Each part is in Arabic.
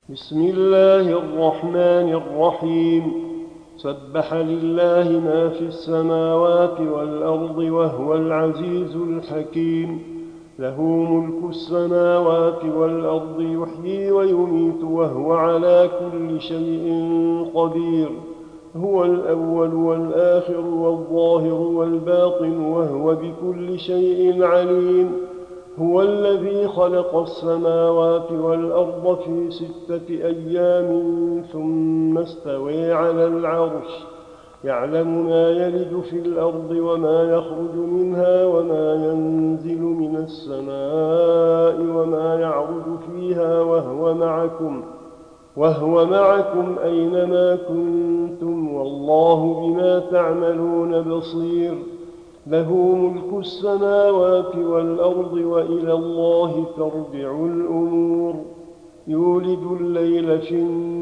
بسم الله الرحمن الرحيم. سبح لله ما في السماوات والأرض وهو العزيز الحكيم. له ملك السماوات والأرض يحيي ويميت وهو على كل شيء قدير. هو الأول والآخر والظاهر والباطن وهو بكل شيء عليم. هو الذي خلق السماوات والأرض في 6 أيام ثم استوى على العرش، يعلم ما يلج في الأرض وما يخرج منها وما ينزل من السماء وما يعرج فيها وهو معكم أينما كنتم والله بما تعملون بصير. له ملك السماوات والأرض وإلى الله ترجع الأمور. يولج الليل في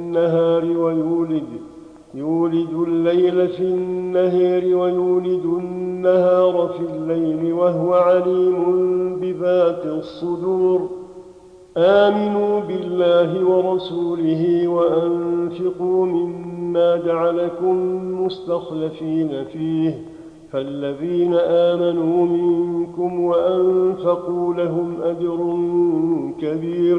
النهار ويولج النهار في الليل وهو عليم بذات الصدور. آمنوا بالله ورسوله وأنفقوا مما جعلكم مستخلفين فيه، فالذين آمنوا منكم وأنفقوا لهم أجر كبير.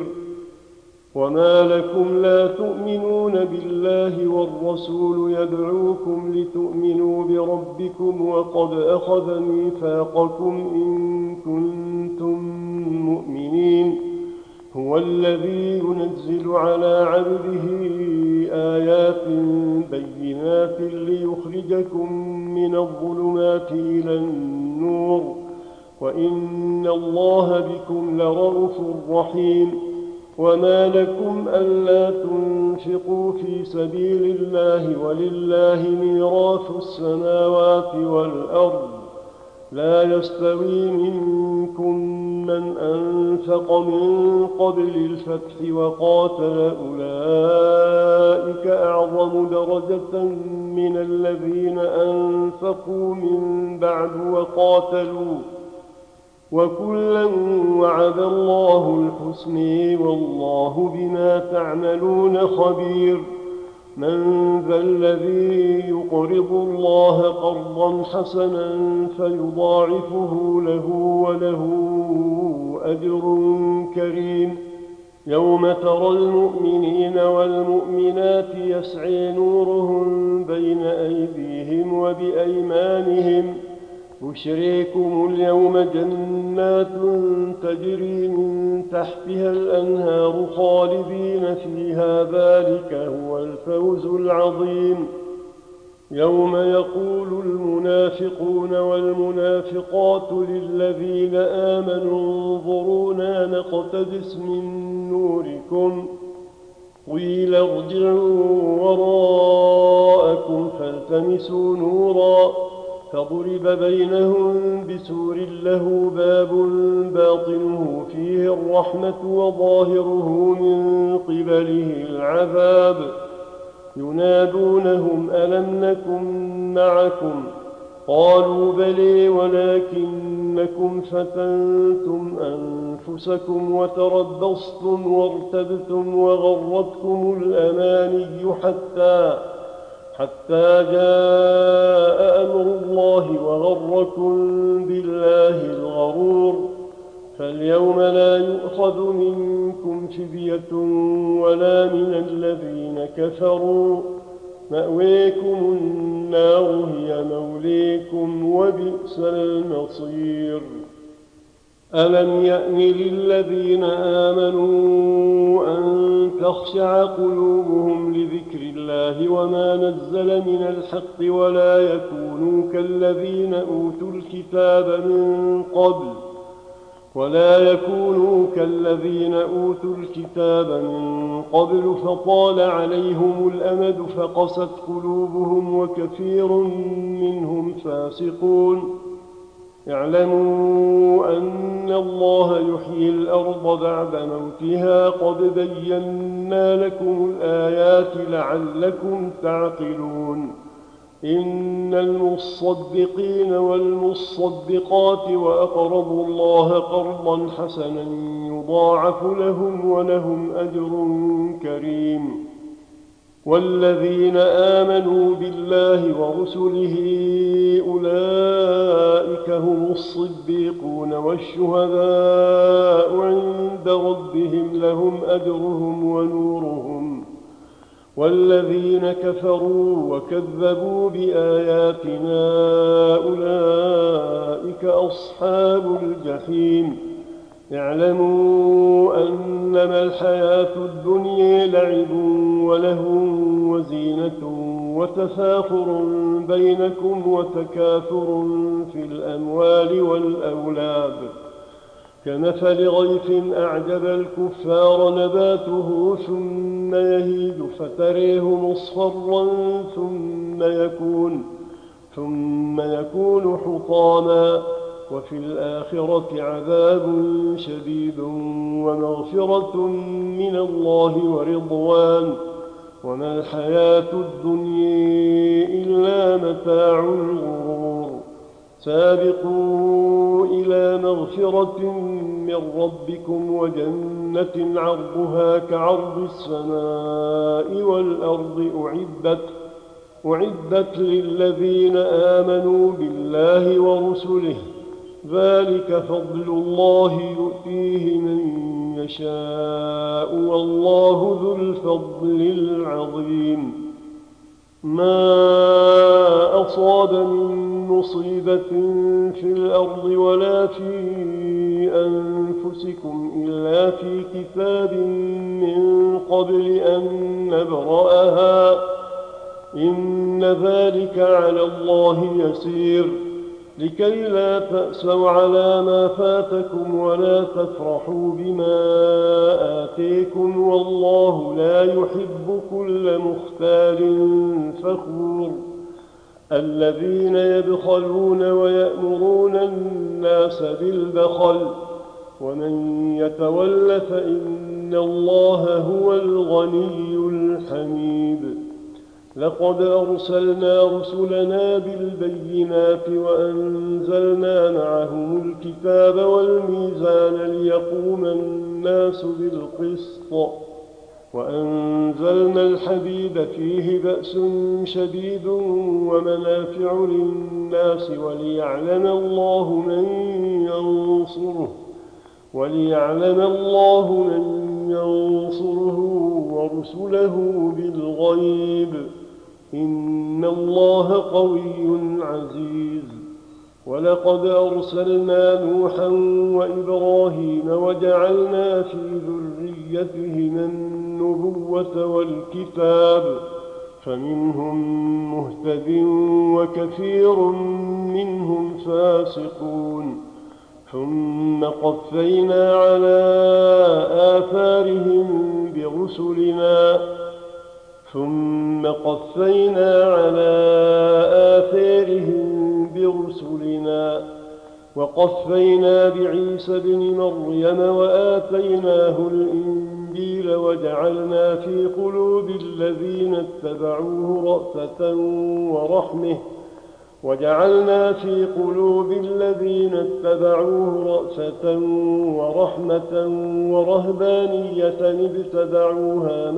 وما لكم لا تؤمنون بالله والرسول يدعوكم لتؤمنوا بربكم وقد أخذ ميثاقكم إن كنتم مؤمنين. هو الذي ينزل على عبده آيات بينات ليخرجكم من الظلمات إلى النور، وإن الله بكم لرءوف رحيم. وما لكم ألا تنفقوا في سبيل الله ولله ميراث السماوات والأرض؟ لا يستوي منكم من أنفق من قبل الفتح وقاتل، أولئك أعظم درجة من الذين أنفقوا من بعد وقاتلوا، وكلا وعد الله الحسنى والله بما تعملون خبير. من ذا الذي يقرض الله قرضا حسنا فيضاعفه له وله أجر كريم؟ يوم ترى المؤمنين والمؤمنات يسعى نورهم بين أيديهم وبأيمانهم، بشريكم اليوم جنات تجري من تحتها الأنهار خالدين فيها، ذلك هو الفوز العظيم. يوم يقول المنافقون والمنافقات للذين آمنوا انظرونا نقتبس من نوركم، قيل ارجعوا وراءكم فالتمسوا نورا، فضرب بينهم بسور له باب باطنه فيه الرحمة وظاهره من قبله العذاب. ينادونهم ألم نكن معكم؟ قالوا بلى ولكنكم فتنتم أنفسكم وتربصتم وارتبتم وغرتكم الأماني حتى جاء أمر الله وغركم بالله الغرور. فاليوم لا يؤخذ منكم فدية ولا من الذين كفروا، مأويكم النار هي موليكم وبئس المصير. ألم يأن للذين آمنوا أن تخشع قلوبهم لذكر الله وما نزل من الحق ولا يكونوا كالذين أوتوا الكتاب من قبل فطال عليهم الأمد فقست قلوبهم وكثير منهم فاسقون. اعلموا أن الله يحيي الأرض بعد موتها، قد بينا لكم الآيات لعلكم تعقلون. إن المصدقين والمصدقات وأقرضوا الله قرضا حسنا يضاعف لهم ولهم أجر كريم. والذين آمنوا بالله ورسله أولئك هم الصديقون والشهداء عند ربهم لهم أجرهم ونورهم. والذين كفروا وكذبوا بآياتنا أولئك أصحاب الجحيم. اعلموا أنما الحياة الدنيا لعب ولهو وزينة وتفاخر بينكم وتكاثر في الأموال والأولاد كمثل غيث أعجب الكفار نباته ثم يهيج فتريه مصفرا ثم يكون حطاما وفي الآخرة عذاب شديد ومغفرة من الله ورضوان وما الحياة الدنيا إلا متاع الغرور. سابقوا إلى مغفرة من ربكم وجنة عرضها كعرض السماء والأرض أعدت للذين آمنوا بالله ورسله ذلك فضل الله يؤتيه من يشاء والله ذو الفضل العظيم. ما أصاب من مصيبة في الأرض ولا في أنفسكم إلا في كتاب من قبل أن نبرأها إن ذلك على الله يسير. لكي لا تأسوا على ما فاتكم ولا تفرحوا بما آتيكم والله لا يحب كل مختال فخور. الذين يبخلون ويأمرون الناس بالبخل ومن يتول فإن الله هو الغني الحميد. لقد أرسلنا رسلنا بالبينات وأنزلنا معهم الكتاب والميزان ليقوم الناس بالقسط وأنزلنا الحديد فيه بأس شديد ومنافع للناس وليعلم الله من ينصره ورسله بالغيب إن الله قوي عزيز. ولقد أرسلنا نوحا وإبراهيم وجعلنا في ذريتهما النبوة والكتاب فمنهم مهتد وكثير منهم فاسقون. ثم قفينا على آثارهم برسلنا وقفينا بعيسى ابن مريم وآتيناه الإنجيل وجعلنا في قلوب الذين اتبعوه رأفة ورحمة ورهبانية ابتدعوها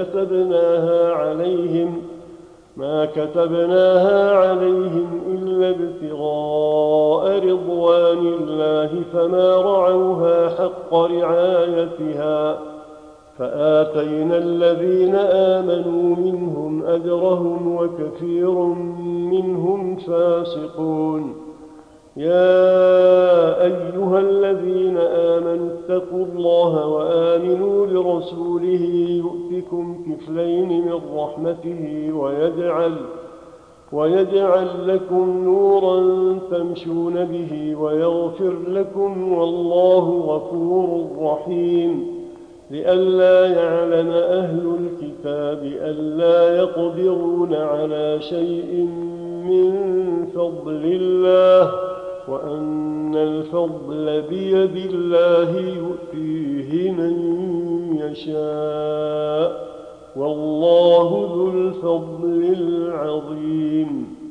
ما كتبناها عليهم إلا ابتغاء رضوان الله فما رعوها حق رعايتها فآتينا الذين آمنوا منهم أجرهم وكثير منهم فاسقون. يا أيها الذين آمنوا اتقوا الله وآمنوا برسوله يؤتكم كفلين من رحمته ويجعل لكم نورا تمشون به ويغفر لكم والله غفور رحيم. لئلا يعلم أهل الكتاب ألا يقدرون على شيء من فضل الله وأن الفضل بيد الله يؤتيه من يشاء والله ذو الفضل العظيم.